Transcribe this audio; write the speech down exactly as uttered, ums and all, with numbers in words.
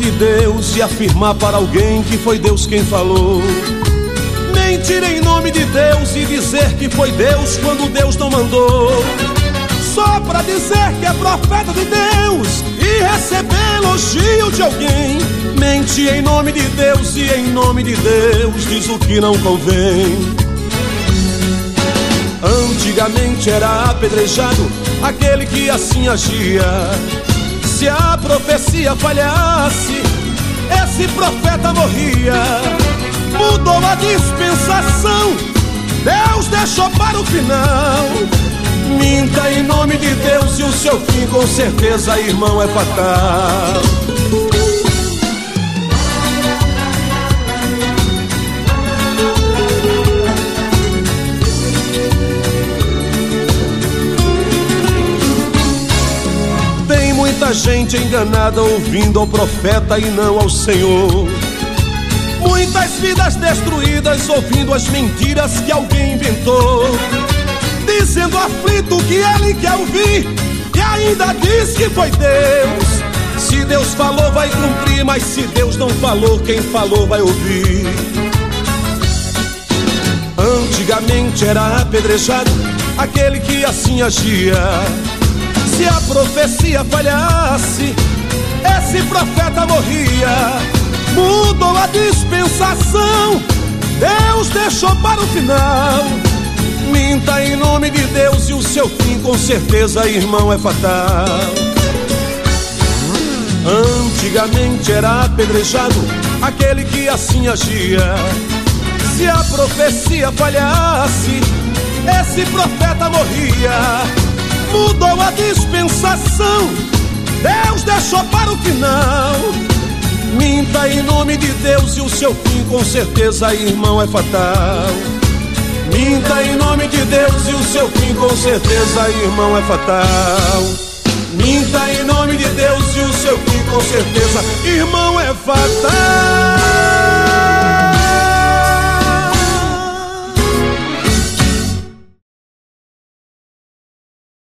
de Deus e afirmar para alguém que foi Deus quem falou. Mentir em nome de Deus e dizer que foi Deus quando Deus não mandou. Só pra dizer que é profeta de Deus e receber elogio de alguém. Mente em nome de Deus e em nome de Deus diz o que não convém. Antigamente era apedrejado aquele que assim agia. Se a profecia falhasse, esse profeta morria. Mudou a dispensação, Deus deixou para o final. Minta em nome de Deus e o seu fim com certeza, irmão, é fatal. Tem muita gente enganada ouvindo ao profeta e não ao Senhor. Muitas vidas destruídas ouvindo as mentiras que alguém inventou. Dizendo aflito que ele quer ouvir e ainda diz que foi Deus. Se Deus falou vai cumprir, mas se Deus não falou, quem falou vai ouvir. Antigamente era apedrejado aquele que assim agia. Se a profecia falhasse, esse profeta morria. Mudou a dispensação, Deus deixou para o final. Minta em nome de Deus e o seu fim com certeza, irmão, é fatal. Antigamente era apedrejado aquele que assim agia. Se a profecia falhasse, esse profeta morria. Mudou a dispensação, Deus deixou para o final. Minta em nome de Deus e o seu fim com certeza, irmão, é fatal. Minta em nome de Deus e o seu fim com certeza, irmão, é fatal. Minta em nome de Deus e o seu fim com certeza, irmão, é fatal.